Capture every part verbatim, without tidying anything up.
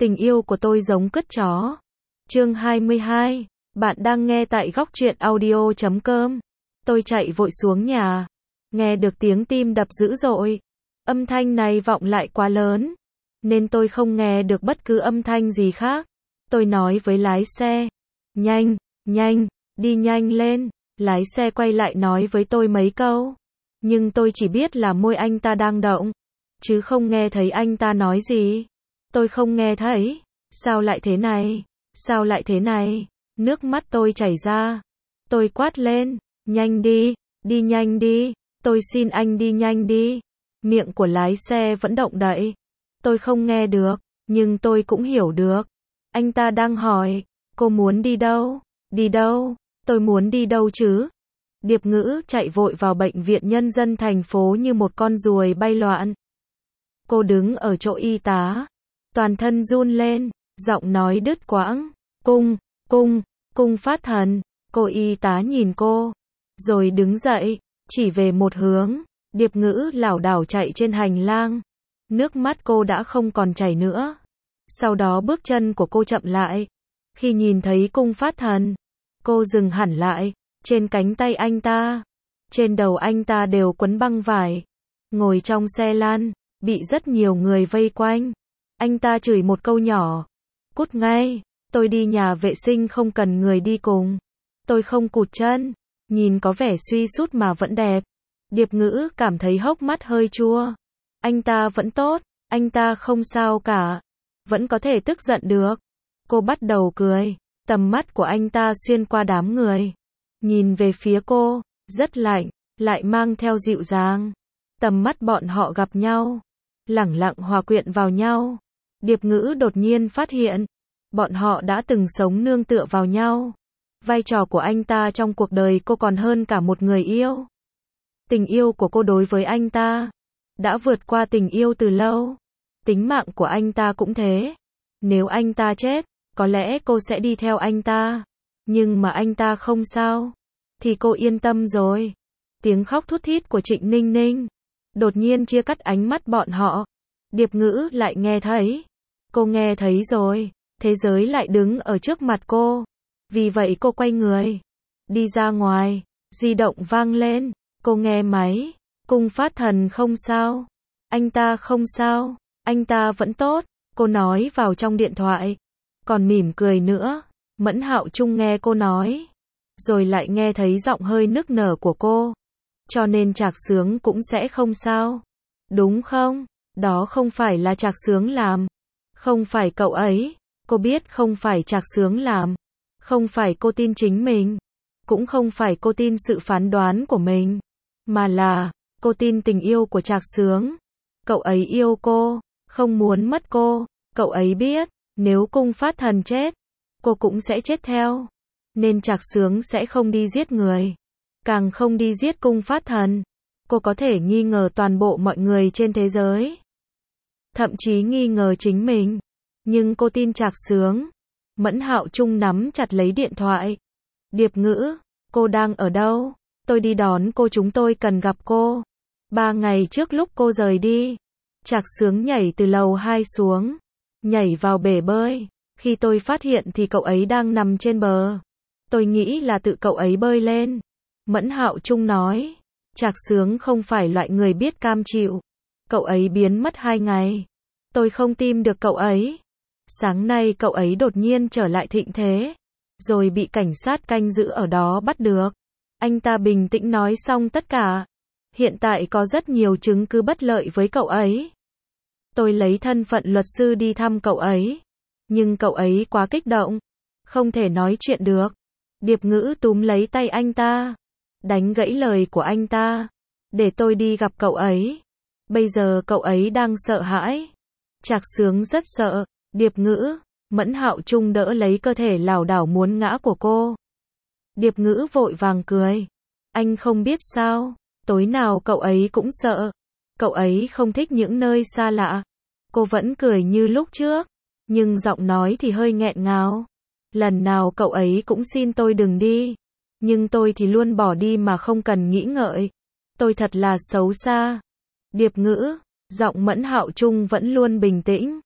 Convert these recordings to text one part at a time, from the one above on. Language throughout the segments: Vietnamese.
Tình yêu của tôi giống cứt chó. Chương hai mươi hai. Bạn đang nghe tại góc truyện audio chấm com. Tôi chạy vội xuống nhà. Nghe được tiếng tim đập dữ dội. Âm thanh này vọng lại quá lớn. Nên tôi không nghe được bất cứ âm thanh gì khác. Tôi nói với lái xe. Nhanh, nhanh, đi nhanh lên. Lái xe quay lại nói với tôi mấy câu. Nhưng tôi chỉ biết là môi anh ta đang động. Chứ không nghe thấy anh ta nói gì. Tôi không nghe thấy. Sao lại thế này? Sao lại thế này? Nước mắt tôi chảy ra. Tôi quát lên. Nhanh đi, đi nhanh đi. Tôi xin anh đi nhanh đi. Miệng của lái xe vẫn động đậy. Tôi không nghe được, nhưng tôi cũng hiểu được. Anh ta đang hỏi, cô muốn đi đâu? Đi đâu? Tôi muốn đi đâu chứ? Điệp Ngữ chạy vội vào bệnh viện nhân dân thành phố như một con ruồi bay loạn. Cô đứng ở chỗ y tá, toàn thân run lên, giọng nói đứt quãng. Cung, cung, cung Phát Thần. Cô y tá nhìn cô, rồi đứng dậy, chỉ về một hướng. Điệp Ngữ lảo đảo chạy trên hành lang. Nước mắt cô đã không còn chảy nữa. Sau đó bước chân của cô chậm lại. Khi nhìn thấy Cung Phát Thần, cô dừng hẳn lại. Trên cánh tay anh ta, trên đầu anh ta đều quấn băng vải. Ngồi trong xe lăn, bị rất nhiều người vây quanh. Anh ta chửi một câu nhỏ. Cút ngay, tôi đi nhà vệ sinh không cần người đi cùng. Tôi không cụt chân, nhìn có vẻ suy sút mà vẫn đẹp. Điệp Ngữ cảm thấy hốc mắt hơi chua. Anh ta vẫn tốt, anh ta không sao cả. Vẫn có thể tức giận được. Cô bắt đầu cười. Tầm mắt của anh ta xuyên qua đám người. Nhìn về phía cô, rất lạnh, lại mang theo dịu dàng. Tầm mắt bọn họ gặp nhau. Lẳng lặng hòa quyện vào nhau. Điệp Ngữ đột nhiên phát hiện. Bọn họ đã từng sống nương tựa vào nhau. Vai trò của anh ta trong cuộc đời cô còn hơn cả một người yêu. Tình yêu của cô đối với anh ta đã vượt qua tình yêu từ lâu. Tính mạng của anh ta cũng thế. Nếu anh ta chết, có lẽ cô sẽ đi theo anh ta. Nhưng mà anh ta không sao. Thì cô yên tâm rồi. Tiếng khóc thút thít của Trịnh Ninh Ninh đột nhiên chia cắt ánh mắt bọn họ. Điệp Ngữ lại nghe thấy. Cô nghe thấy rồi. Thế giới lại đứng ở trước mặt cô. Vì vậy cô quay người. Đi ra ngoài. Di động vang lên. Cô nghe máy. Cung Phát Thần không sao. Anh ta không sao. Anh ta vẫn tốt. Cô nói vào trong điện thoại. Còn mỉm cười nữa. Mẫn Hạo Trung nghe cô nói. Rồi lại nghe thấy giọng hơi nức nở của cô. Cho nên Trạc Sướng cũng sẽ không sao. Đúng không? Đó không phải là Trạc Sướng làm. Không phải cậu ấy. Cô biết không phải Trạc Sướng làm. Không phải cô tin chính mình. Cũng không phải cô tin sự phán đoán của mình. Mà là, cô tin tình yêu của Trạc Sướng. Cậu ấy yêu cô, không muốn mất cô. Cậu ấy biết, nếu Cung Phát Thần chết, cô cũng sẽ chết theo. Nên Trạc Sướng sẽ không đi giết người. Càng không đi giết Cung Phát Thần. Cô có thể nghi ngờ toàn bộ mọi người trên thế giới. Thậm chí nghi ngờ chính mình. Nhưng cô tin Trạc Sướng. Mẫn Hạo Trung nắm chặt lấy điện thoại. Điệp Ngữ, cô đang ở đâu? Tôi đi đón cô, chúng tôi cần gặp cô. Ba ngày trước lúc cô rời đi, Trạc Sướng nhảy từ lầu hai xuống. Nhảy vào bể bơi. Khi tôi phát hiện thì cậu ấy đang nằm trên bờ. Tôi nghĩ là tự cậu ấy bơi lên. Mẫn Hạo Trung nói. Trạc Sướng không phải loại người biết cam chịu. Cậu ấy biến mất hai ngày. Tôi không tìm được cậu ấy. Sáng nay cậu ấy đột nhiên trở lại thịnh thế. Rồi bị cảnh sát canh giữ ở đó bắt được. Anh ta bình tĩnh nói xong tất cả. Hiện tại có rất nhiều chứng cứ bất lợi với cậu ấy. Tôi lấy thân phận luật sư đi thăm cậu ấy. Nhưng cậu ấy quá kích động. Không thể nói chuyện được. Điệp Ngữ túm lấy tay anh ta. Đánh gãy lời của anh ta. Để tôi đi gặp cậu ấy. Bây giờ cậu ấy đang sợ hãi. Trạc Sướng rất sợ. Điệp Ngữ. Mẫn Hạo Trung đỡ lấy cơ thể lảo đảo muốn ngã của cô. Điệp Ngữ vội vàng cười. Anh không biết sao. Tối nào cậu ấy cũng sợ. Cậu ấy không thích những nơi xa lạ. Cô vẫn cười như lúc trước. Nhưng giọng nói thì hơi nghẹn ngào. Lần nào cậu ấy cũng xin tôi đừng đi. Nhưng tôi thì luôn bỏ đi mà không cần nghĩ ngợi. Tôi thật là xấu xa. Điệp Ngữ. Giọng Mẫn Hạo Trung vẫn luôn bình tĩnh.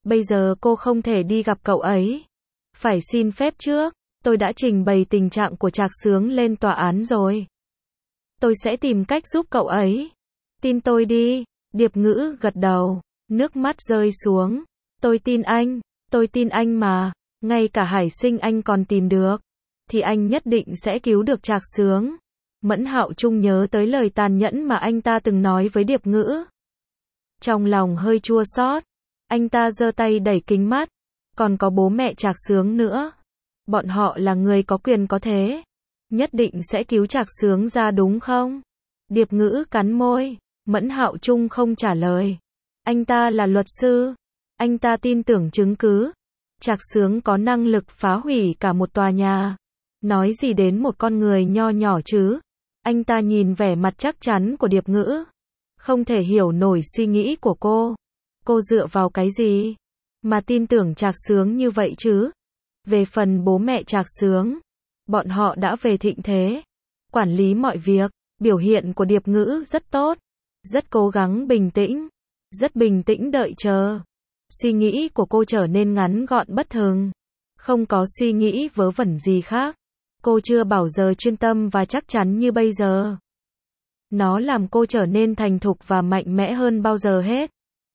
Bây giờ cô không thể đi gặp cậu ấy. Phải xin phép trước, tôi đã trình bày tình trạng của Trạc Sướng lên tòa án rồi. Tôi sẽ tìm cách giúp cậu ấy. Tin tôi đi. Điệp Ngữ gật đầu, nước mắt rơi xuống. Tôi tin anh, tôi tin anh mà, ngay cả Hải Sinh anh còn tìm được, thì anh nhất định sẽ cứu được Trạc Sướng. Mẫn Hạo Trung nhớ tới lời tàn nhẫn mà anh ta từng nói với Điệp Ngữ. Trong lòng hơi chua xót, anh ta giơ tay đẩy kính mắt, còn có bố mẹ Trạc Sướng nữa. Bọn họ là người có quyền có thế, nhất định sẽ cứu Trạc Sướng ra đúng không? Điệp Ngữ cắn môi, Mẫn Hạo Trung không trả lời. Anh ta là luật sư, anh ta tin tưởng chứng cứ. Trạc Sướng có năng lực phá hủy cả một tòa nhà. Nói gì đến một con người nho nhỏ chứ? Anh ta nhìn vẻ mặt chắc chắn của Điệp Ngữ, không thể hiểu nổi suy nghĩ của cô. Cô dựa vào cái gì mà tin tưởng Trạc Sướng như vậy chứ? Về phần bố mẹ Trạc Sướng, bọn họ đã về thịnh thế, quản lý mọi việc. Biểu hiện của Điệp Ngữ rất tốt, rất cố gắng bình tĩnh, rất bình tĩnh đợi chờ. Suy nghĩ của cô trở nên ngắn gọn bất thường, không có suy nghĩ vớ vẩn gì khác. Cô chưa bao giờ chuyên tâm và chắc chắn như bây giờ. Nó làm cô trở nên thành thục và mạnh mẽ hơn bao giờ hết.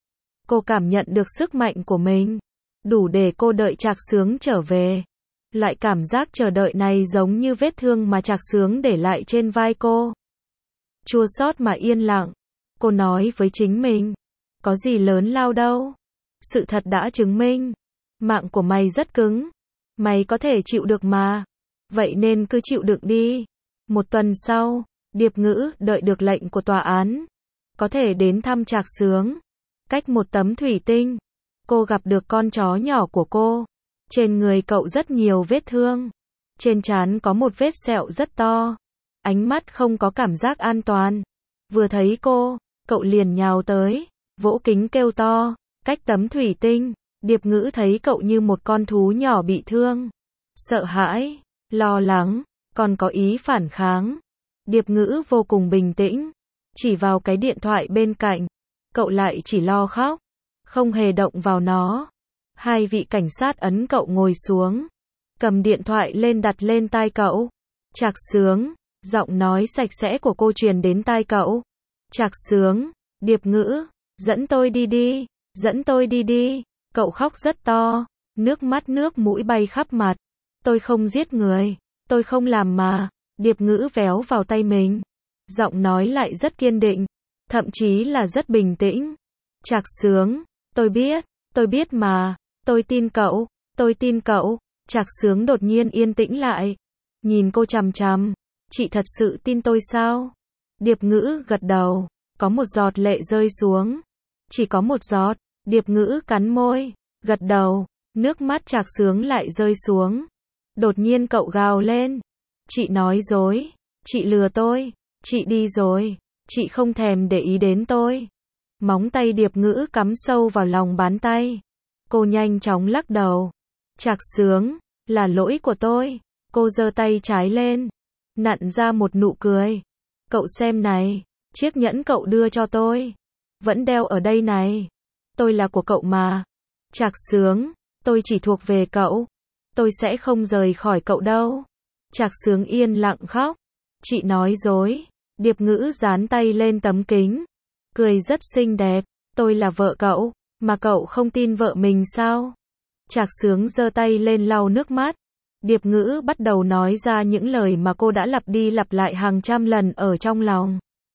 Cô cảm nhận được sức mạnh của mình, đủ để cô đợi Trạc Sướng trở về. Loại cảm giác chờ đợi này giống như vết thương mà Trạc Sướng để lại trên vai cô. Chua xót mà yên lặng. Cô nói với chính mình, có gì lớn lao đâu. Sự thật đã chứng minh, mạng của mày rất cứng. Mày có thể chịu được mà. Vậy nên cứ chịu đựng đi. Một tuần sau, Điệp Ngữ đợi được lệnh của tòa án, có thể đến thăm Trạc Sướng. Cách một tấm thủy tinh, cô gặp được con chó nhỏ của cô. Trên người cậu rất nhiều vết thương. Trên trán có một vết sẹo rất to. Ánh mắt không có cảm giác an toàn. Vừa thấy cô, cậu liền nhào tới, vỗ kính kêu to. Cách tấm thủy tinh, Điệp Ngữ thấy cậu như một con thú nhỏ bị thương. Sợ hãi, lo lắng, còn có ý phản kháng. Điệp Ngữ vô cùng bình tĩnh, chỉ vào cái điện thoại bên cạnh. Cậu lại chỉ lo khóc, không hề động vào nó. Hai vị cảnh sát ấn cậu ngồi xuống, cầm điện thoại lên đặt lên tai cậu. Trạc Sướng, giọng nói sạch sẽ của cô truyền đến tai cậu. Trạc Sướng, Điệp Ngữ, dẫn tôi đi đi, dẫn tôi đi đi. Cậu khóc rất to, nước mắt nước mũi bay khắp mặt. Tôi không giết người, tôi không làm mà. Điệp Ngữ véo vào tay mình, giọng nói lại rất kiên định, thậm chí là rất bình tĩnh. Trạc Sướng, tôi biết, tôi biết mà, tôi tin cậu, tôi tin cậu. Trạc Sướng đột nhiên yên tĩnh lại, nhìn cô chằm chằm. Chị thật sự tin tôi sao? Điệp Ngữ gật đầu, có một giọt lệ rơi xuống. Chỉ có một giọt. Điệp Ngữ cắn môi, gật đầu, nước mắt Trạc Sướng lại rơi xuống. Đột nhiên cậu gào lên. Chị nói dối, chị lừa tôi, chị đi rồi, chị không thèm để ý đến tôi. Móng tay Điệp Ngữ cắm sâu vào lòng bàn tay. Cô nhanh chóng lắc đầu. Trạc Sướng, là lỗi của tôi. Cô giơ tay trái lên, nặn ra một nụ cười. Cậu xem này, chiếc nhẫn cậu đưa cho tôi, vẫn đeo ở đây này. Tôi là của cậu mà. Trạc Sướng, tôi chỉ thuộc về cậu. Tôi sẽ không rời khỏi cậu đâu. Trạc Sướng yên lặng khóc. Chị nói dối. Điệp Ngữ dán tay lên tấm kính, cười rất xinh đẹp. Tôi là vợ cậu, mà cậu không tin vợ mình sao? Trạc Sướng giơ tay lên lau nước mắt. Điệp Ngữ bắt đầu nói ra những lời mà cô đã lặp đi lặp lại hàng trăm lần ở trong lòng.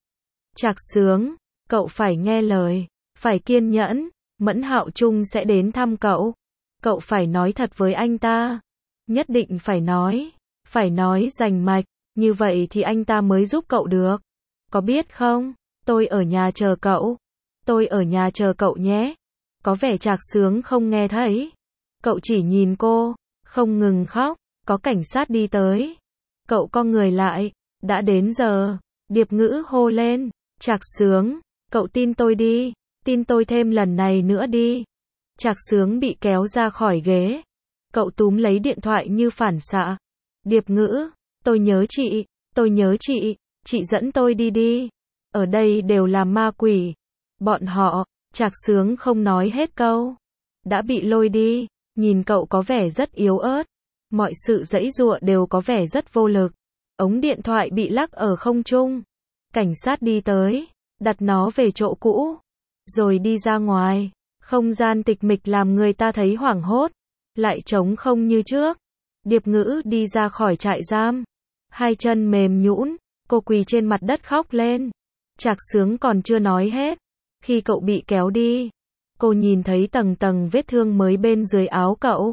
Trạc Sướng, cậu phải nghe lời, phải kiên nhẫn. Mẫn Hạo Trung sẽ đến thăm cậu. Cậu phải nói thật với anh ta. Nhất định phải nói. Phải nói rành mạch. Như vậy thì anh ta mới giúp cậu được. Có biết không? Tôi ở nhà chờ cậu. Tôi ở nhà chờ cậu nhé. Có vẻ Trạc Sướng không nghe thấy. Cậu chỉ nhìn cô, không ngừng khóc. Có cảnh sát đi tới. Cậu co người lại. Đã đến giờ. Điệp Ngữ hô lên. Trạc Sướng, cậu tin tôi đi. Tin tôi thêm lần này nữa đi. Trạc Sướng bị kéo ra khỏi ghế. Cậu túm lấy điện thoại như phản xạ. Điệp Ngữ, tôi nhớ chị, tôi nhớ chị, chị dẫn tôi đi đi. Ở đây đều là ma quỷ. Bọn họ, Trạc Sướng không nói hết câu. đã bị lôi đi. Nhìn cậu có vẻ rất yếu ớt. Mọi sự giãy giụa đều có vẻ rất vô lực. Ống điện thoại bị lắc ở không trung. Cảnh sát đi tới, đặt nó về chỗ cũ, rồi đi ra ngoài. Không gian tịch mịch làm người ta thấy hoảng hốt, lại trống không như trước. Điệp Ngữ đi ra khỏi trại giam, hai chân mềm nhũn, cô quỳ trên mặt đất khóc lên. Trạc Sướng còn chưa nói hết, khi cậu bị kéo đi, cô nhìn thấy tầng tầng vết thương mới bên dưới áo cậu.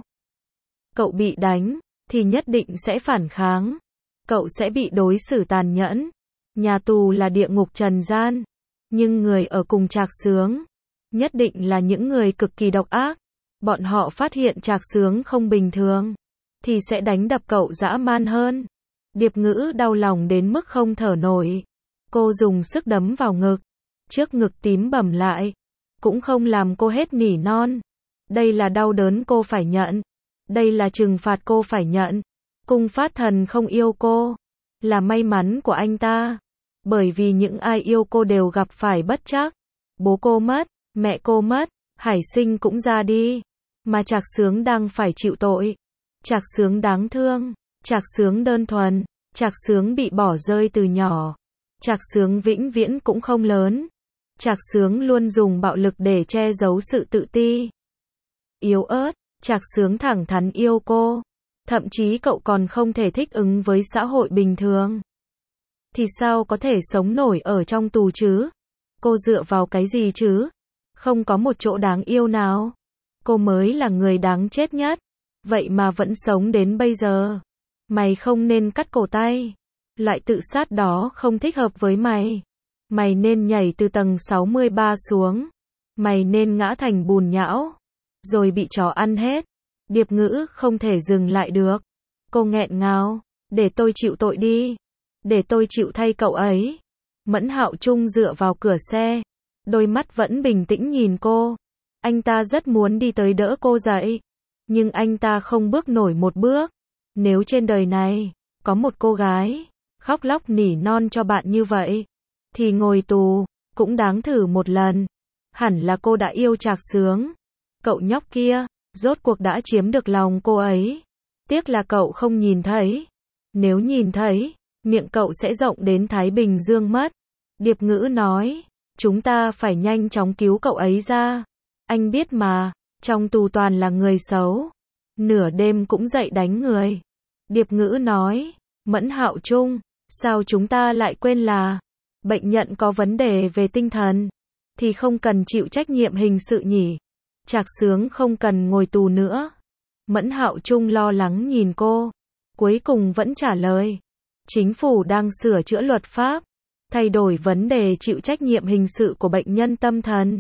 Cậu bị đánh, thì nhất định sẽ phản kháng. Cậu sẽ bị đối xử tàn nhẫn. Nhà tù là địa ngục trần gian, nhưng người ở cùng Trạc Sướng nhất định là những người cực kỳ độc ác. Bọn họ phát hiện Trạc Sướng không bình thường, thì sẽ đánh đập cậu dã man hơn. Điệp Ngữ đau lòng đến mức không thở nổi. Cô dùng sức đấm vào ngực. Trước ngực tím bầm lại, cũng không làm cô hết nỉ non. Đây là đau đớn cô phải nhận. Đây là trừng phạt cô phải nhận. Cung Phát Thần không yêu cô, là may mắn của anh ta. Bởi vì những ai yêu cô đều gặp phải bất trắc. Bố cô mất, mẹ cô mất, Hải Sinh cũng ra đi. Mà Trạc Sướng đang phải chịu tội. Trạc Sướng đáng thương. Trạc Sướng đơn thuần. Trạc Sướng bị bỏ rơi từ nhỏ. Trạc Sướng vĩnh viễn cũng không lớn. Trạc Sướng luôn dùng bạo lực để che giấu sự tự ti. Yếu ớt. Trạc Sướng thẳng thắn yêu cô. Thậm chí cậu còn không thể thích ứng với xã hội bình thường. Thì sao có thể sống nổi ở trong tù chứ? Cô dựa vào cái gì chứ? Không có một chỗ đáng yêu nào. Cô mới là người đáng chết nhất. Vậy mà vẫn sống đến bây giờ. Mày không nên cắt cổ tay. Loại tự sát đó không thích hợp với mày. Mày nên nhảy từ tầng sáu mươi ba xuống. Mày nên ngã thành bùn nhão, rồi bị chó ăn hết. Điệp Ngữ không thể dừng lại được. Cô nghẹn ngào. Để tôi chịu tội đi. Để tôi chịu thay cậu ấy. Mẫn Hạo Trung dựa vào cửa xe. Đôi mắt vẫn bình tĩnh nhìn cô. Anh ta rất muốn đi tới đỡ cô dậy. Nhưng anh ta không bước nổi một bước. Nếu trên đời này có một cô gái khóc lóc nỉ non cho bạn như vậy, thì ngồi tù cũng đáng thử một lần. Hẳn là cô đã yêu Trạc Sướng. Cậu nhóc kia rốt cuộc đã chiếm được lòng cô ấy. Tiếc là cậu không nhìn thấy. Nếu nhìn thấy, miệng cậu sẽ rộng đến Thái Bình Dương mất. Điệp Ngữ nói, chúng ta phải nhanh chóng cứu cậu ấy ra. Anh biết mà, trong tù toàn là người xấu. Nửa đêm cũng dậy đánh người. Điệp Ngữ nói, Mẫn Hạo Trung, sao chúng ta lại quên là bệnh nhân có vấn đề về tinh thần, thì không cần chịu trách nhiệm hình sự nhỉ? Trạc Sướng không cần ngồi tù nữa. Mẫn Hạo Trung lo lắng nhìn cô. Cuối cùng vẫn trả lời. Chính phủ đang sửa chữa luật pháp, thay đổi vấn đề chịu trách nhiệm hình sự của bệnh nhân tâm thần.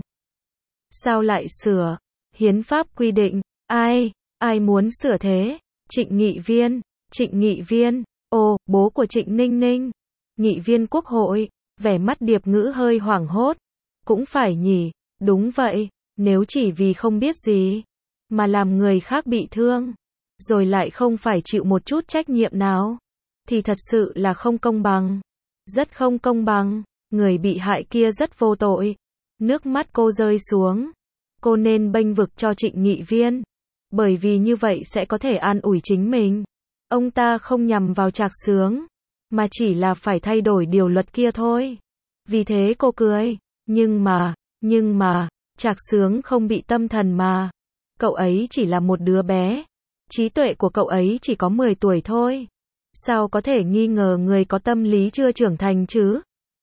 Sao lại sửa? Hiến pháp quy định. Ai? Ai muốn sửa thế? Trịnh Nghị Viên. Trịnh Nghị Viên. Ồ, bố của Trịnh Ninh Ninh. Nghị viên Quốc hội. Vẻ mắt Điệp Ngữ hơi hoảng hốt. Cũng phải nhỉ. Đúng vậy. Nếu chỉ vì không biết gì mà làm người khác bị thương, rồi lại không phải chịu một chút trách nhiệm nào, thì thật sự là không công bằng. Rất không công bằng. Người bị hại kia rất vô tội. Nước mắt cô rơi xuống. Cô nên bênh vực cho Trịnh Nghị Viên. Bởi vì như vậy sẽ có thể an ủi chính mình. Ông ta không nhằm vào Trạc Sướng, mà chỉ là phải thay đổi điều luật kia thôi. Vì thế cô cười. Nhưng mà, nhưng mà, Trạc Sướng không bị tâm thần mà. Cậu ấy chỉ là một đứa bé. Trí tuệ của cậu ấy chỉ có mười tuổi thôi. Sao có thể nghi ngờ người có tâm lý chưa trưởng thành chứ?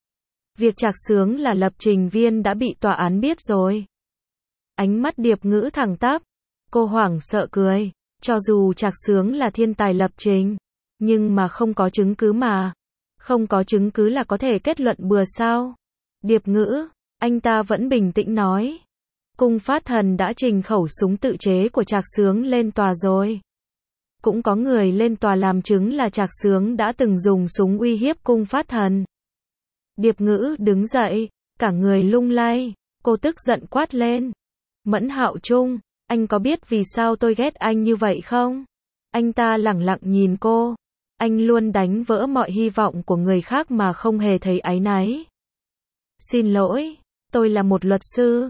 Việc Trạc Sướng là lập trình viên đã bị tòa án biết rồi. Ánh mắt Điệp Ngữ thẳng tắp. Cô hoảng sợ cười. Cho dù Trạc Sướng là thiên tài lập trình, nhưng mà không có chứng cứ mà. Không có chứng cứ là có thể kết luận bừa sao? Điệp Ngữ, anh ta vẫn bình tĩnh nói. Cung Phát Thần đã trình khẩu súng tự chế của Trạc Sướng lên tòa rồi. Cũng có người lên tòa làm chứng là Trạc Sướng đã từng dùng súng uy hiếp Cung Phát Thần. Điệp Ngữ đứng dậy, cả người lung lay. Cô tức giận quát lên. Mẫn Hạo Trung, anh có biết vì sao tôi ghét anh như vậy không? Anh ta lẳng lặng nhìn cô. Anh luôn đánh vỡ mọi hy vọng của người khác mà không hề thấy áy náy. Xin lỗi, tôi là một luật sư.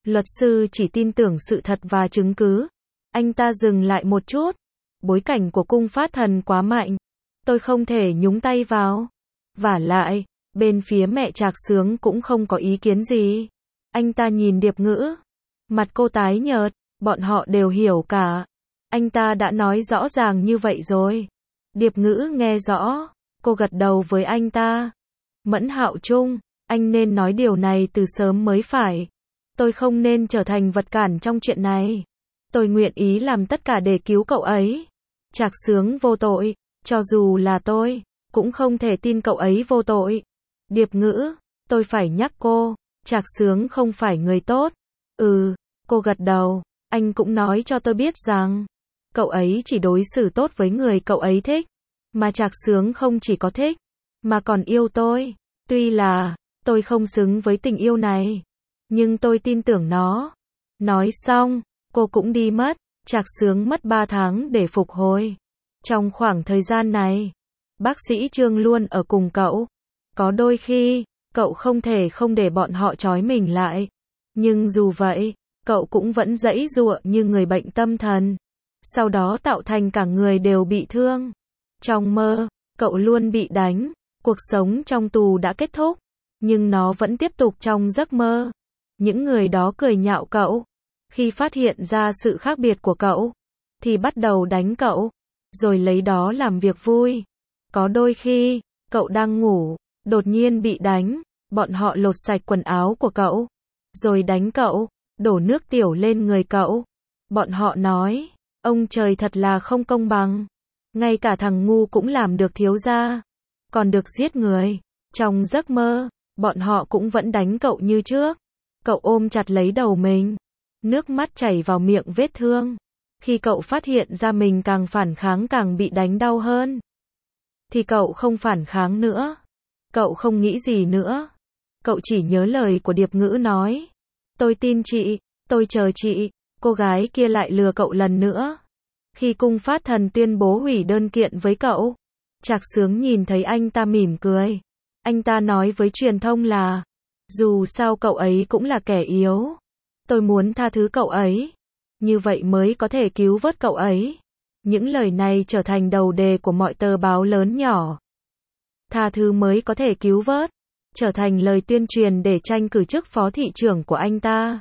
Luật sư chỉ tin tưởng sự thật và chứng cứ. Anh ta dừng lại một chút. Bối cảnh của cung phát thần quá mạnh. Tôi không thể nhúng tay vào. Vả lại, bên phía mẹ Trạc Sướng cũng không có ý kiến gì. Anh ta nhìn Điệp Ngữ. Mặt cô tái nhợt, bọn họ đều hiểu cả. Anh ta đã nói rõ ràng như vậy rồi. Điệp Ngữ nghe rõ, cô gật đầu với anh ta. Mẫn Hạo Trung, anh nên nói điều này từ sớm mới phải. Tôi không nên trở thành vật cản trong chuyện này. Tôi nguyện ý làm tất cả để cứu cậu ấy. Trạc Sướng vô tội, cho dù là tôi, cũng không thể tin cậu ấy vô tội. Điệp Ngữ, tôi phải nhắc cô, Trạc Sướng không phải người tốt. Ừ, cô gật đầu, anh cũng nói cho tôi biết rằng, cậu ấy chỉ đối xử tốt với người cậu ấy thích. Mà Trạc Sướng không chỉ có thích, mà còn yêu tôi. Tuy là, tôi không xứng với tình yêu này, nhưng tôi tin tưởng nó. Nói xong, cô cũng đi mất. Trạc Sướng mất ba tháng để phục hồi. Trong khoảng thời gian này, bác sĩ Trương luôn ở cùng cậu. Có đôi khi, cậu không thể không để bọn họ trói mình lại. Nhưng dù vậy, cậu cũng vẫn giãy giụa như người bệnh tâm thần. Sau đó tạo thành cả người đều bị thương. Trong mơ, cậu luôn bị đánh. Cuộc sống trong tù đã kết thúc, nhưng nó vẫn tiếp tục trong giấc mơ. Những người đó cười nhạo cậu. Khi phát hiện ra sự khác biệt của cậu, thì bắt đầu đánh cậu, rồi lấy đó làm việc vui. Có đôi khi, cậu đang ngủ, đột nhiên bị đánh, bọn họ lột sạch quần áo của cậu, rồi đánh cậu, đổ nước tiểu lên người cậu. Bọn họ nói, ông trời thật là không công bằng. Ngay cả thằng ngu cũng làm được thiếu gia, còn được giết người. Trong giấc mơ, bọn họ cũng vẫn đánh cậu như trước. Cậu ôm chặt lấy đầu mình. Nước mắt chảy vào miệng vết thương. Khi cậu phát hiện ra mình càng phản kháng càng bị đánh đau hơn, thì cậu không phản kháng nữa. Cậu không nghĩ gì nữa. Cậu chỉ nhớ lời của Điệp Ngữ nói. Tôi tin chị, tôi chờ chị. Cô gái kia lại lừa cậu lần nữa. Khi cung phát thần tuyên bố hủy đơn kiện với cậu, Trạc Sướng nhìn thấy anh ta mỉm cười. Anh ta nói với truyền thông là, dù sao cậu ấy cũng là kẻ yếu. Tôi muốn tha thứ cậu ấy. Như vậy mới có thể cứu vớt cậu ấy. Những lời này trở thành đầu đề của mọi tờ báo lớn nhỏ. Tha thứ mới có thể cứu vớt. Trở thành lời tuyên truyền để tranh cử chức phó thị trưởng của anh ta.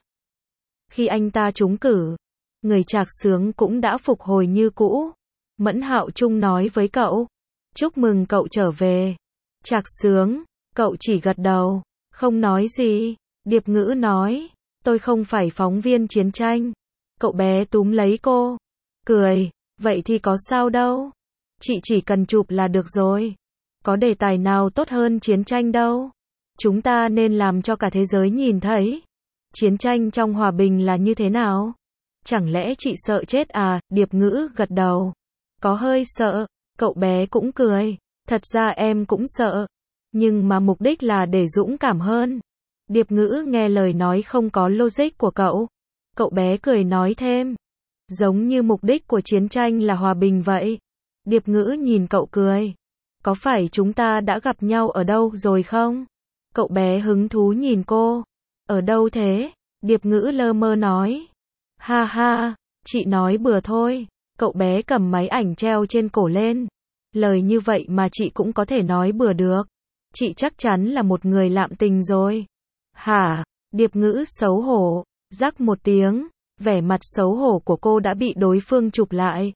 Khi anh ta trúng cử, người Trạc Sướng cũng đã phục hồi như cũ. Mẫn Hạo Trung nói với cậu. Chúc mừng cậu trở về. Trạc Sướng, cậu chỉ gật đầu, không nói gì. Điệp Ngữ nói. Tôi không phải phóng viên chiến tranh. Cậu bé túm lấy cô. Cười. Vậy thì có sao đâu. Chị chỉ cần chụp là được rồi. Có đề tài nào tốt hơn chiến tranh đâu. Chúng ta nên làm cho cả thế giới nhìn thấy. Chiến tranh trong hòa bình là như thế nào. Chẳng lẽ chị sợ chết à? Điệp Ngữ gật đầu. Có hơi sợ. Cậu bé cũng cười. Thật ra em cũng sợ. Nhưng mà mục đích là để dũng cảm hơn. Điệp Ngữ nghe lời nói không có logic của cậu. Cậu bé cười nói thêm. Giống như mục đích của chiến tranh là hòa bình vậy. Điệp Ngữ nhìn cậu cười. Có phải chúng ta đã gặp nhau ở đâu rồi không? Cậu bé hứng thú nhìn cô. Ở đâu thế? Điệp Ngữ lơ mơ nói. Ha ha, chị nói bừa thôi. Cậu bé cầm máy ảnh treo trên cổ lên. Lời như vậy mà chị cũng có thể nói bừa được. Chị chắc chắn là một người lạm tình rồi. Hả? Điệp Ngữ xấu hổ. Rắc một tiếng. Vẻ mặt xấu hổ của cô đã bị đối phương chụp lại.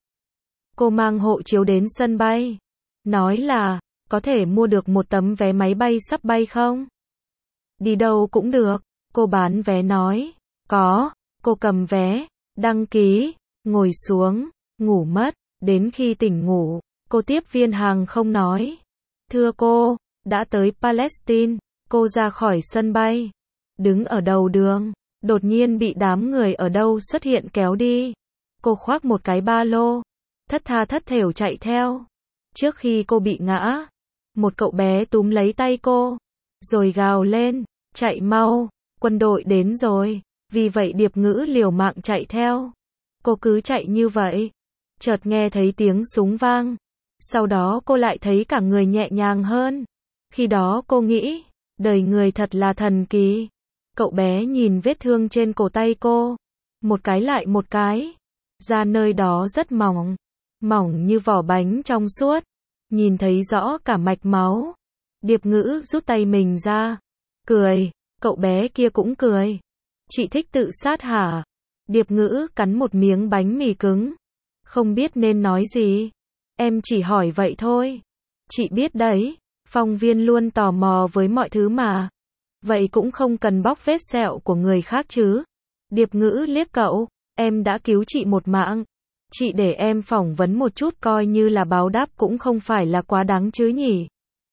Cô mang hộ chiếu đến sân bay. Nói là, có thể mua được một tấm vé máy bay sắp bay không? Đi đâu cũng được. Cô bán vé nói. Có. Cô cầm vé, đăng ký, ngồi xuống, ngủ mất. Đến khi tỉnh ngủ, cô tiếp viên hàng không nói. Thưa cô, đã tới Palestine. Cô ra khỏi sân bay. Đứng ở đầu đường. Đột nhiên bị đám người ở đâu xuất hiện kéo đi. Cô khoác một cái ba lô. Thất tha thất thểu chạy theo. Trước khi cô bị ngã, một cậu bé túm lấy tay cô. Rồi gào lên. Chạy mau. Quân đội đến rồi. Vì vậy Điệp Ngữ liều mạng chạy theo. Cô cứ chạy như vậy. Chợt nghe thấy tiếng súng vang. Sau đó cô lại thấy cả người nhẹ nhàng hơn. Khi đó cô nghĩ, đời người thật là thần kỳ. Cậu bé nhìn vết thương trên cổ tay cô. Một cái lại một cái. Da nơi đó rất mỏng. Mỏng như vỏ bánh trong suốt. Nhìn thấy rõ cả mạch máu. Điệp Ngữ rút tay mình ra. Cười. Cậu bé kia cũng cười. Chị thích tự sát hả? Điệp Ngữ cắn một miếng bánh mì cứng. Không biết nên nói gì. Em chỉ hỏi vậy thôi. Chị biết đấy. Phong viên luôn tò mò với mọi thứ mà. Vậy cũng không cần bóc vết sẹo của người khác chứ. Điệp Ngữ liếc cậu. Em đã cứu chị một mạng. Chị để em phỏng vấn một chút coi như là báo đáp cũng không phải là quá đáng chứ nhỉ.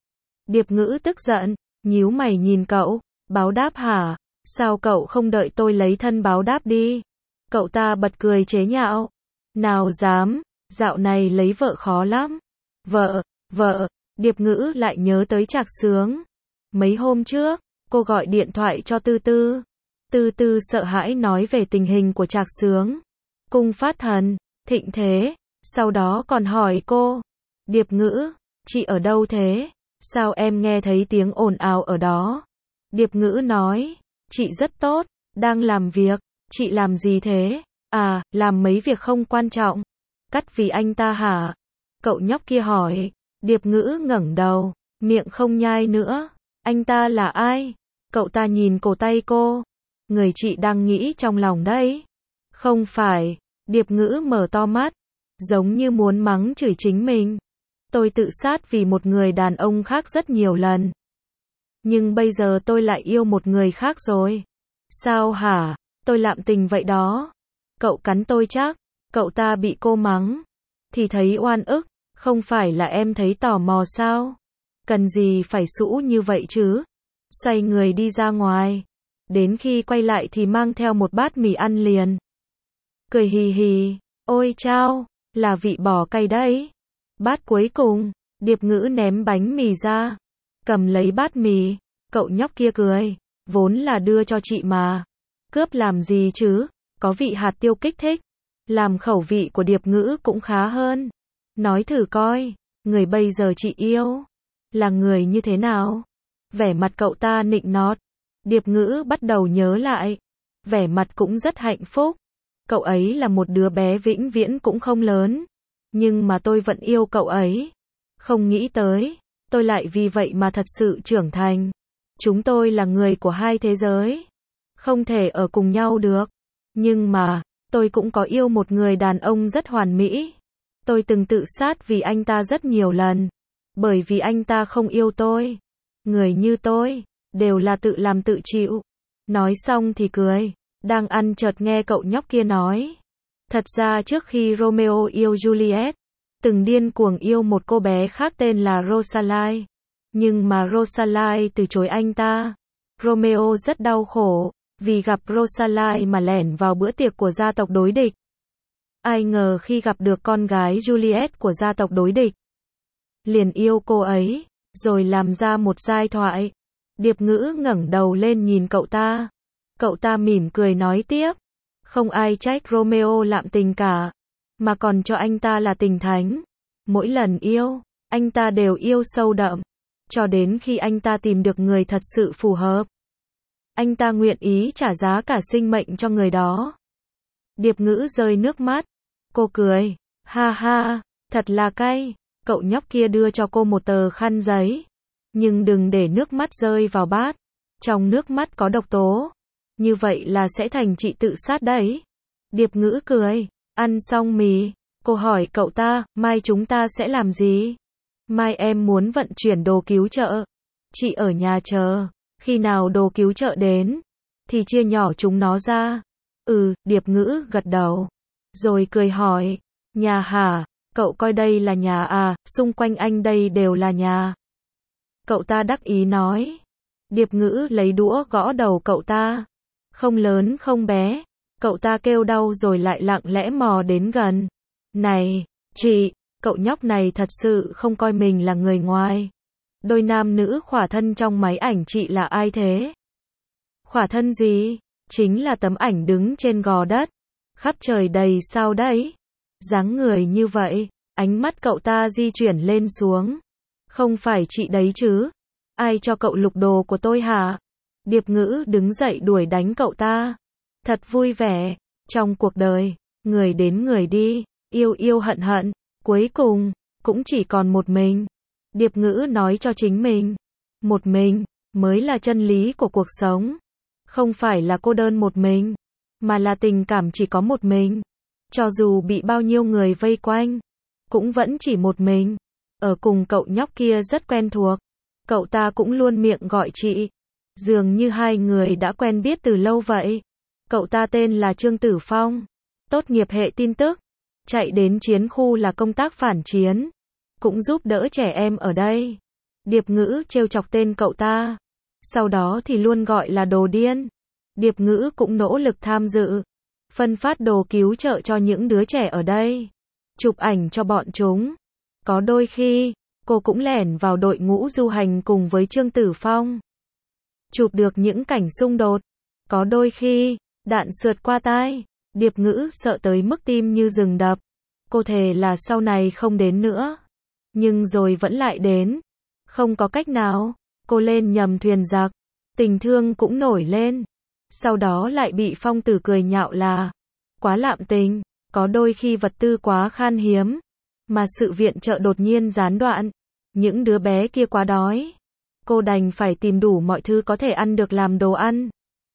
Điệp Ngữ tức giận. Nhíu mày nhìn cậu. Báo đáp hả? Sao cậu không đợi tôi lấy thân báo đáp đi? Cậu ta bật cười chế nhạo. Nào dám. Dạo này lấy vợ khó lắm. Vợ, vợ. Điệp Ngữ lại nhớ tới Trạc Sướng. Mấy hôm trước, cô gọi điện thoại cho Tư Tư. Tư Tư sợ hãi nói về tình hình của Trạc Sướng. Cung phát thần, thịnh thế. Sau đó còn hỏi cô. Điệp Ngữ, chị ở đâu thế? Sao em nghe thấy tiếng ồn ào ở đó? Điệp Ngữ nói. Chị rất tốt, đang làm việc. Chị làm gì thế? À, làm mấy việc không quan trọng. Cắt vì anh ta hả? Cậu nhóc kia hỏi. Điệp Ngữ ngẩng đầu, miệng không nhai nữa. Anh ta là ai? Cậu ta nhìn cổ tay cô. Người chị đang nghĩ trong lòng đấy. Không phải. Điệp Ngữ mở to mắt, giống như muốn mắng chửi chính mình. Tôi tự sát vì một người đàn ông khác rất nhiều lần. Nhưng bây giờ tôi lại yêu một người khác rồi. Sao hả? Tôi lạm tình vậy đó. Cậu cắn tôi chắc. Cậu ta bị cô mắng. Thì thấy oan ức. Không phải là em thấy tò mò sao? Cần gì phải sũ như vậy chứ? Xoay người đi ra ngoài. Đến khi quay lại thì mang theo một bát mì ăn liền. Cười hì hì. Ôi chao, là vị bò cay đấy. Bát cuối cùng, Điệp Ngữ ném bánh mì ra. Cầm lấy bát mì. Cậu nhóc kia cười. Vốn là đưa cho chị mà. Cướp làm gì chứ? Có vị hạt tiêu kích thích. Làm khẩu vị của Điệp Ngữ cũng khá hơn. Nói thử coi, người bây giờ chị yêu là người như thế nào? Vẻ mặt cậu ta nịnh nọt. Điệp Ngữ bắt đầu nhớ lại. Vẻ mặt cũng rất hạnh phúc. Cậu ấy là một đứa bé vĩnh viễn cũng không lớn. Nhưng mà tôi vẫn yêu cậu ấy. Không nghĩ tới, tôi lại vì vậy mà thật sự trưởng thành. Chúng tôi là người của hai thế giới. Không thể ở cùng nhau được. Nhưng mà, tôi cũng có yêu một người đàn ông rất hoàn mỹ. Tôi từng tự sát vì anh ta rất nhiều lần. Bởi vì anh ta không yêu tôi. Người như tôi, đều là tự làm tự chịu. Nói xong thì cười. Đang ăn chợt nghe cậu nhóc kia nói. Thật ra trước khi Romeo yêu Juliet, từng điên cuồng yêu một cô bé khác tên là Rosalie. Nhưng mà Rosalie từ chối anh ta. Romeo rất đau khổ, vì gặp Rosalie mà lẻn vào bữa tiệc của gia tộc đối địch. Ai ngờ khi gặp được con gái Juliet của gia tộc đối địch, liền yêu cô ấy, rồi làm ra một giai thoại. Điệp Ngữ ngẩng đầu lên nhìn cậu ta. Cậu ta mỉm cười nói tiếp. Không ai trách Romeo lạm tình cả, mà còn cho anh ta là tình thánh. Mỗi lần yêu, anh ta đều yêu sâu đậm, cho đến khi anh ta tìm được người thật sự phù hợp. Anh ta nguyện ý trả giá cả sinh mệnh cho người đó. Điệp Ngữ rơi nước mắt. Cô cười. Ha ha, thật là cay. Cậu nhóc kia đưa cho cô một tờ khăn giấy. Nhưng đừng để nước mắt rơi vào bát. Trong nước mắt có độc tố. Như vậy là sẽ thành chị tự sát đấy. Điệp Ngữ cười. Ăn xong mì, cô hỏi cậu ta, mai chúng ta sẽ làm gì? Mai em muốn vận chuyển đồ cứu trợ. Chị ở nhà chờ. Khi nào đồ cứu trợ đến, thì chia nhỏ chúng nó ra. Ừ, Điệp Ngữ gật đầu. Rồi cười hỏi. Nhà hả? Cậu coi đây là nhà à? Xung quanh anh đây đều là nhà. Cậu ta đắc ý nói. Điệp Ngữ lấy đũa gõ đầu cậu ta. Không lớn không bé. Cậu ta kêu đau rồi lại lặng lẽ mò đến gần. Này, chị, cậu nhóc này thật sự không coi mình là người ngoài. Đôi nam nữ khỏa thân trong máy ảnh chị là ai thế? Khỏa thân gì? Chính là tấm ảnh đứng trên gò đất. Khắp trời đầy sao đấy. Dáng người như vậy, ánh mắt cậu ta di chuyển lên xuống. Không phải chị đấy chứ? Ai cho cậu lục đồ của tôi hả? Điệp Ngữ đứng dậy đuổi đánh cậu ta. Thật vui vẻ. Trong cuộc đời, người đến người đi, yêu yêu hận hận, cuối cùng, cũng chỉ còn một mình. Điệp Ngữ nói cho chính mình. Một mình, mới là chân lý của cuộc sống. Không phải là cô đơn một mình, mà là tình cảm chỉ có một mình. Cho dù bị bao nhiêu người vây quanh, cũng vẫn chỉ một mình. Ở cùng cậu nhóc kia rất quen thuộc. Cậu ta cũng luôn miệng gọi chị. Dường như hai người đã quen biết từ lâu vậy. Cậu ta tên là Trương Tử Phong. Tốt nghiệp hệ tin tức. Chạy đến chiến khu là công tác phản chiến. Cũng giúp đỡ trẻ em ở đây. Điệp Ngữ trêu chọc tên cậu ta. Sau đó thì luôn gọi là đồ điên. Điệp Ngữ cũng nỗ lực tham dự. Phân phát đồ cứu trợ cho những đứa trẻ ở đây. Chụp ảnh cho bọn chúng. Có đôi khi, cô cũng lẻn vào đội ngũ du hành cùng với Trương Tử Phong. Chụp được những cảnh xung đột. Có đôi khi, đạn sượt qua tai. Điệp Ngữ sợ tới mức tim như dừng đập. Cô thề là sau này không đến nữa. Nhưng rồi vẫn lại đến. Không có cách nào. Cô lên nhầm thuyền giặc. Tình thương cũng nổi lên. Sau đó lại bị Phong Tử cười nhạo là quá lạm tình. Có đôi khi vật tư quá khan hiếm. Mà sự viện trợ đột nhiên gián đoạn. Những đứa bé kia quá đói. Cô đành phải tìm đủ mọi thứ có thể ăn được làm đồ ăn.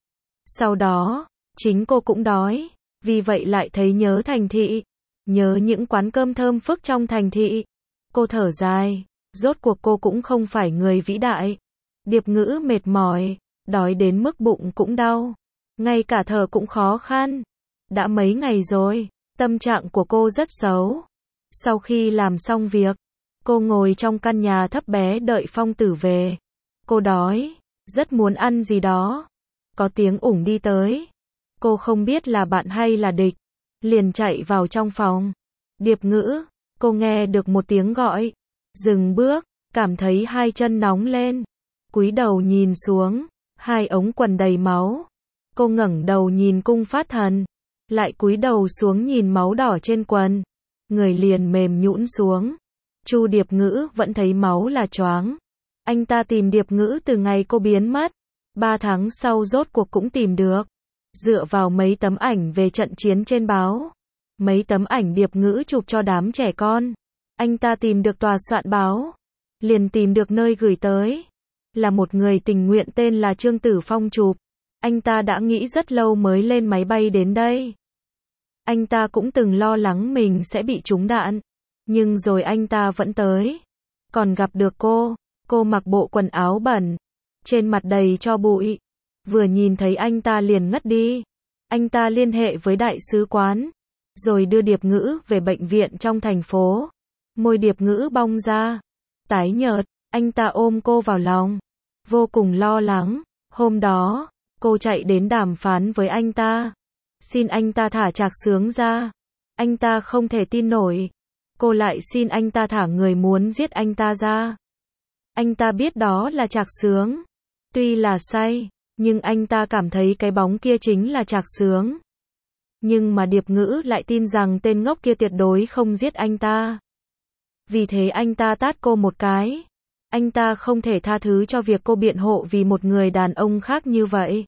Sau đó, chính cô cũng đói. Vì vậy lại thấy nhớ thành thị. Nhớ những quán cơm thơm phức trong thành thị. Cô thở dài. Rốt cuộc cô cũng không phải người vĩ đại. Điệp Ngữ mệt mỏi. Đói đến mức bụng cũng đau. Ngay cả thở cũng khó khăn. Đã mấy ngày rồi. Tâm trạng của cô rất xấu. Sau khi làm xong việc, cô ngồi trong căn nhà thấp bé đợi Phong Tử về. Cô đói. Rất muốn ăn gì đó. Có tiếng ủng đi tới. Cô không biết là bạn hay là địch. Liền chạy vào trong phòng. Điệp Ngữ. Cô nghe được một tiếng gọi. Dừng bước. Cảm thấy hai chân nóng lên. Cúi đầu nhìn xuống. Hai ống quần đầy máu. Cô ngẩng đầu nhìn Cung Phát Thần. Lại cúi đầu xuống nhìn máu đỏ trên quần. Người liền mềm nhũn xuống. Chu Điệp Ngữ vẫn thấy máu là choáng. Anh ta tìm Điệp Ngữ từ ngày cô biến mất. Ba tháng sau rốt cuộc cũng tìm được. Dựa vào mấy tấm ảnh về trận chiến trên báo. Mấy tấm ảnh Điệp Ngữ chụp cho đám trẻ con. Anh ta tìm được tòa soạn báo. Liền tìm được nơi gửi tới. Là một người tình nguyện tên là Trương Tử Phong chụp. Anh ta đã nghĩ rất lâu mới lên máy bay đến đây. Anh ta cũng từng lo lắng mình sẽ bị trúng đạn. Nhưng rồi anh ta vẫn tới. Còn gặp được cô. Cô mặc bộ quần áo bẩn. Trên mặt đầy tro bụi. Vừa nhìn thấy anh ta liền ngất đi. Anh ta liên hệ với đại sứ quán. Rồi đưa Điệp Ngữ về bệnh viện trong thành phố. Môi Điệp Ngữ bong ra. Tái nhợt. Anh ta ôm cô vào lòng. Vô cùng lo lắng. Hôm đó, cô chạy đến đàm phán với anh ta. Xin anh ta thả Trạc Sướng ra. Anh ta không thể tin nổi. Cô lại xin anh ta thả người muốn giết anh ta ra. Anh ta biết đó là Trạc Sướng. Tuy là say, nhưng anh ta cảm thấy cái bóng kia chính là Trạc Sướng. Nhưng mà Điệp Ngữ lại tin rằng tên ngốc kia tuyệt đối không giết anh ta. Vì thế anh ta tát cô một cái. Anh ta không thể tha thứ cho việc cô biện hộ vì một người đàn ông khác như vậy.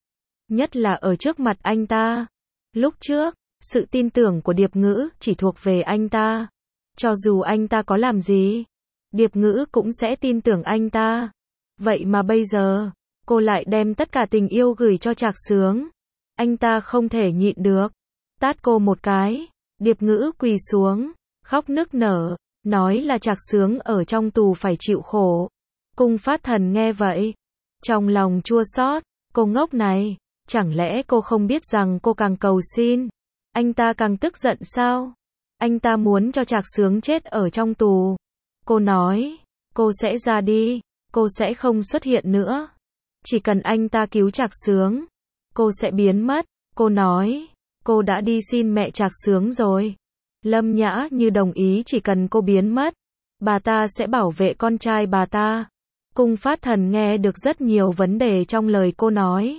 Nhất là ở trước mặt anh ta. Lúc trước, sự tin tưởng của Điệp Ngữ chỉ thuộc về anh ta. Cho dù anh ta có làm gì, Điệp Ngữ cũng sẽ tin tưởng anh ta. Vậy mà bây giờ, cô lại đem tất cả tình yêu gửi cho Trạc Sướng. Anh ta không thể nhịn được. Tát cô một cái. Điệp Ngữ quỳ xuống, khóc nức nở, nói là Trạc Sướng ở trong tù phải chịu khổ. Cung Phát Thần nghe vậy, trong lòng chua xót. Cô ngốc này, chẳng lẽ cô không biết rằng cô càng cầu xin, anh ta càng tức giận sao? Anh ta muốn cho Trạc Sướng chết ở trong tù. Cô nói, cô sẽ ra đi, cô sẽ không xuất hiện nữa. Chỉ cần anh ta cứu Trạc Sướng, cô sẽ biến mất. Cô nói, cô đã đi xin mẹ Trạc Sướng rồi. Lâm Nhã Như đồng ý chỉ cần cô biến mất, bà ta sẽ bảo vệ con trai bà ta. Cung Phát Thần nghe được rất nhiều vấn đề trong lời cô nói.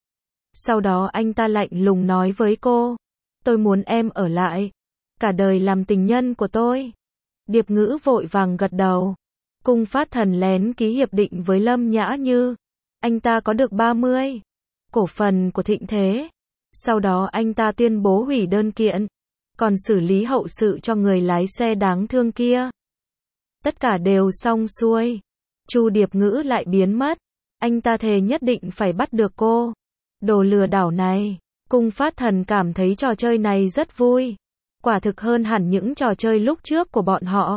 Sau đó anh ta lạnh lùng nói với cô, tôi muốn em ở lại, cả đời làm tình nhân của tôi. Điệp Ngữ vội vàng gật đầu. Cung Phát Thần lén ký hiệp định với Lâm Nhã Như. anh ta có được ba mươi cổ phần của Thịnh Thế. Sau đó anh ta tuyên bố hủy đơn kiện, còn xử lý hậu sự cho người lái xe đáng thương kia. Tất cả đều xong xuôi. Chu Điệp Ngữ lại biến mất. Anh ta thề nhất định phải bắt được cô. Đồ lừa đảo này. Cung Phát Thần cảm thấy trò chơi này rất vui. Quả thực hơn hẳn những trò chơi lúc trước của bọn họ.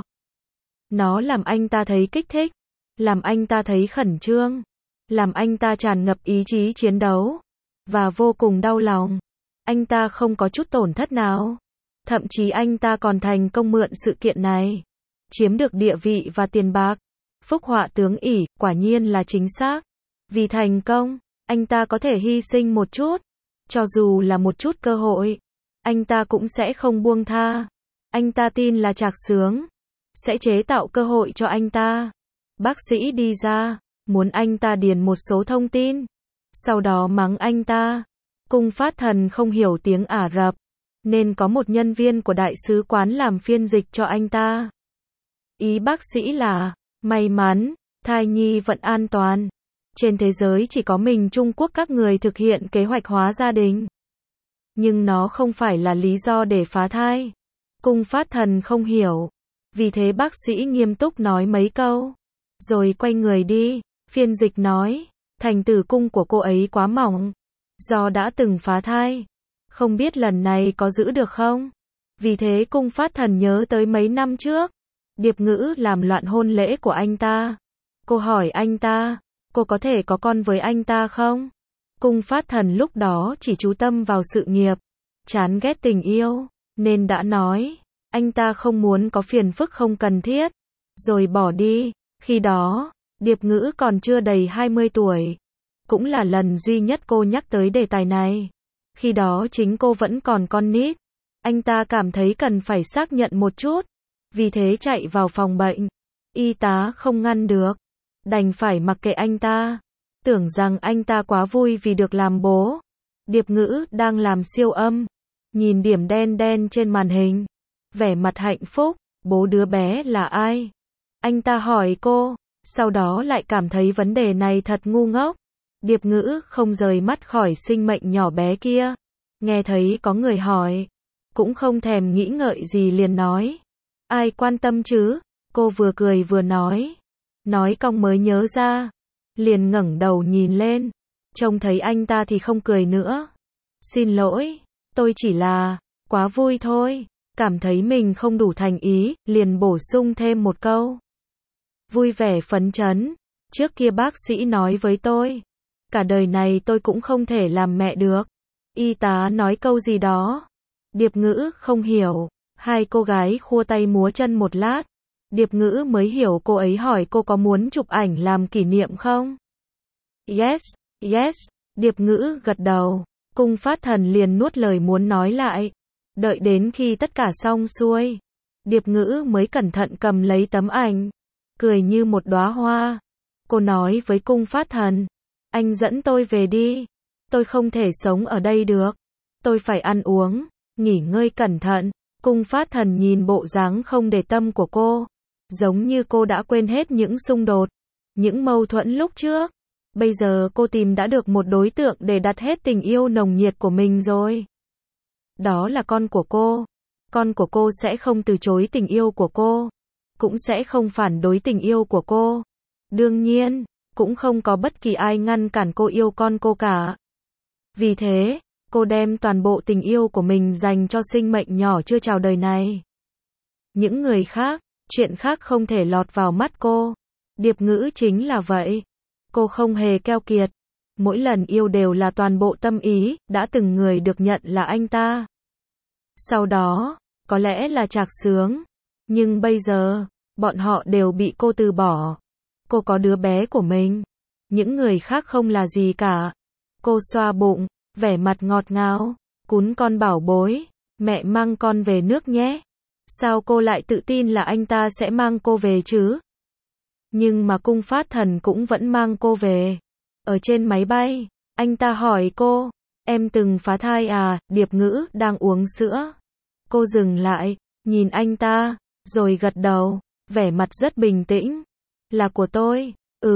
Nó làm anh ta thấy kích thích, làm anh ta thấy khẩn trương, làm anh ta tràn ngập ý chí chiến đấu, và vô cùng đau lòng. Anh ta không có chút tổn thất nào. Thậm chí anh ta còn thành công mượn sự kiện này, chiếm được địa vị và tiền bạc. Phúc họa tướng ỷ, quả nhiên là chính xác. Vì thành công, anh ta có thể hy sinh một chút, cho dù là một chút cơ hội, anh ta cũng sẽ không buông tha. Anh ta tin là Trạc Sướng sẽ chế tạo cơ hội cho anh ta. Bác sĩ đi ra, muốn anh ta điền một số thông tin, sau đó mắng anh ta. Cung Phát Thần không hiểu tiếng Ả Rập, nên có một nhân viên của đại sứ quán làm phiên dịch cho anh ta. Ý bác sĩ là, may mắn, thai nhi vẫn an toàn. Trên thế giới chỉ có mình Trung Quốc các người thực hiện kế hoạch hóa gia đình. Nhưng nó không phải là lý do để phá thai. Cung Phát Thần không hiểu. Vì thế bác sĩ nghiêm túc nói mấy câu, rồi quay người đi. Phiên dịch nói, thành tử cung của cô ấy quá mỏng, do đã từng phá thai. Không biết lần này có giữ được không? Vì thế Cung Phát Thần nhớ tới mấy năm trước, Điệp Ngữ làm loạn hôn lễ của anh ta. Cô hỏi anh ta, cô có thể có con với anh ta không? Cung Phát Thần lúc đó chỉ chú tâm vào sự nghiệp, chán ghét tình yêu, nên đã nói, anh ta không muốn có phiền phức không cần thiết, rồi bỏ đi. Khi đó, Điệp Ngữ còn chưa đầy hai mươi tuổi. Cũng là lần duy nhất cô nhắc tới đề tài này. Khi đó chính cô vẫn còn con nít. Anh ta cảm thấy cần phải xác nhận một chút, vì thế chạy vào phòng bệnh. Y tá không ngăn được, đành phải mặc kệ anh ta. Tưởng rằng anh ta quá vui vì được làm bố. Điệp Ngữ đang làm siêu âm, nhìn điểm đen đen trên màn hình, vẻ mặt hạnh phúc. Bố đứa bé là ai? Anh ta hỏi cô, sau đó lại cảm thấy vấn đề này thật ngu ngốc. Điệp Ngữ không rời mắt khỏi sinh mệnh nhỏ bé kia. Nghe thấy có người hỏi, cũng không thèm nghĩ ngợi gì liền nói, ai quan tâm chứ? Cô vừa cười vừa nói. Nói cong mới nhớ ra, liền ngẩng đầu nhìn lên, trông thấy anh ta thì không cười nữa. Xin lỗi, tôi chỉ là quá vui thôi. Cảm thấy mình không đủ thành ý, liền bổ sung thêm một câu. Vui vẻ phấn chấn. Trước kia bác sĩ nói với tôi, cả đời này tôi cũng không thể làm mẹ được. Y tá nói câu gì đó. Điệp Ngữ không hiểu. Hai cô gái khua tay múa chân một lát. Điệp Ngữ mới hiểu cô ấy hỏi cô có muốn chụp ảnh làm kỷ niệm không? Yes, yes. Điệp Ngữ gật đầu. Cung Phát Thần liền nuốt lời muốn nói lại. Đợi đến khi tất cả xong xuôi, Điệp Ngữ mới cẩn thận cầm lấy tấm ảnh, cười như một đóa hoa. Cô nói với Cung Phát Thần, anh dẫn tôi về đi. Tôi không thể sống ở đây được. Tôi phải ăn uống, nghỉ ngơi cẩn thận. Cung Phát Thần nhìn bộ dáng không để tâm của cô, giống như cô đã quên hết những xung đột, những mâu thuẫn lúc trước. Bây giờ cô tìm đã được một đối tượng để đặt hết tình yêu nồng nhiệt của mình rồi. Đó là con của cô. Con của cô sẽ không từ chối tình yêu của cô, cũng sẽ không phản đối tình yêu của cô. Đương nhiên, cũng không có bất kỳ ai ngăn cản cô yêu con cô cả. Vì thế, cô đem toàn bộ tình yêu của mình dành cho sinh mệnh nhỏ chưa chào đời này. Những người khác, chuyện khác không thể lọt vào mắt cô. Điệp Ngữ chính là vậy. Cô không hề keo kiệt. Mỗi lần yêu đều là toàn bộ tâm ý, đã từng người được nhận là anh ta. Sau đó, có lẽ là Trạc Sướng. Nhưng bây giờ, bọn họ đều bị cô từ bỏ. Cô có đứa bé của mình. Những người khác không là gì cả. Cô xoa bụng, vẻ mặt ngọt ngào. Cún con bảo bối, mẹ mang con về nước nhé. Sao cô lại tự tin là anh ta sẽ mang cô về chứ? Nhưng mà Cung Phát Thần cũng vẫn mang cô về. Ở trên máy bay, anh ta hỏi cô, em từng phá thai à? Điệp Ngữ đang uống sữa. Cô dừng lại, nhìn anh ta, rồi gật đầu, vẻ mặt rất bình tĩnh. Là của tôi. Ừ,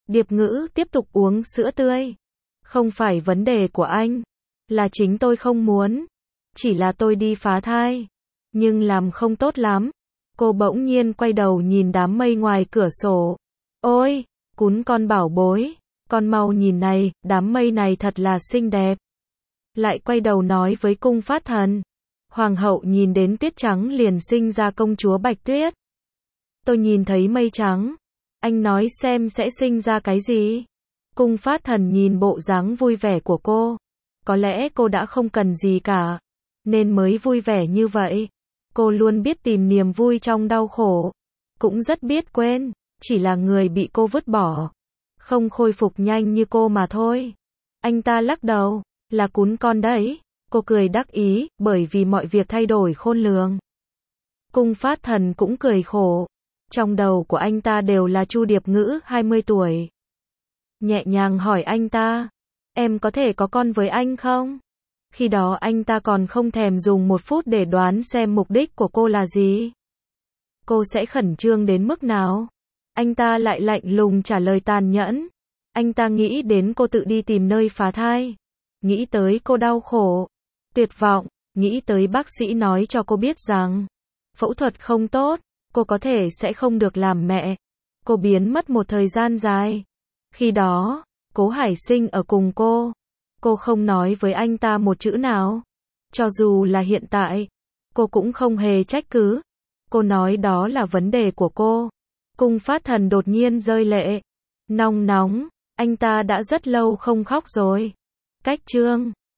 Điệp Ngữ tiếp tục uống sữa tươi. Không phải vấn đề của anh. Là chính tôi không muốn. Chỉ là tôi đi phá thai. Nhưng làm không tốt lắm. Cô bỗng nhiên quay đầu nhìn đám mây ngoài cửa sổ. Ôi, cún con bảo bối. Con mau nhìn này, đám mây này thật là xinh đẹp. Lại quay đầu nói với Cung Phát Thần. Hoàng hậu nhìn đến tuyết trắng liền sinh ra công chúa Bạch Tuyết. Tôi nhìn thấy mây trắng. Anh nói xem sẽ sinh ra cái gì? Cung Phát Thần nhìn bộ dáng vui vẻ của cô. Có lẽ cô đã không cần gì cả. Nên mới vui vẻ như vậy. Cô luôn biết tìm niềm vui trong đau khổ. Cũng rất biết quên. Chỉ là người bị cô vứt bỏ. Không khôi phục nhanh như cô mà thôi. Anh ta lắc đầu. Là cún con đấy. Cô cười đắc ý, bởi vì mọi việc thay đổi khôn lường. Cung Phát Thần cũng cười khổ. Trong đầu của anh ta đều là Chu Điệp Ngữ hai mươi tuổi. Nhẹ nhàng hỏi anh ta. Em có thể có con với anh không? Khi đó anh ta còn không thèm dùng một phút để đoán xem mục đích của cô là gì. Cô sẽ khẩn trương đến mức nào? Anh ta lại lạnh lùng trả lời tàn nhẫn. Anh ta nghĩ đến cô tự đi tìm nơi phá thai. Nghĩ tới cô đau khổ, tuyệt vọng, nghĩ tới bác sĩ nói cho cô biết rằng phẫu thuật không tốt, cô có thể sẽ không được làm mẹ. Cô biến mất một thời gian dài. Khi đó, Cố Hải Sinh ở cùng cô. Cô không nói với anh ta một chữ nào. Cho dù là hiện tại, cô cũng không hề trách cứ. Cô nói đó là vấn đề của cô. Cung Phát Thần đột nhiên rơi lệ. Nóng nóng, anh ta đã rất lâu không khóc rồi. Cách chương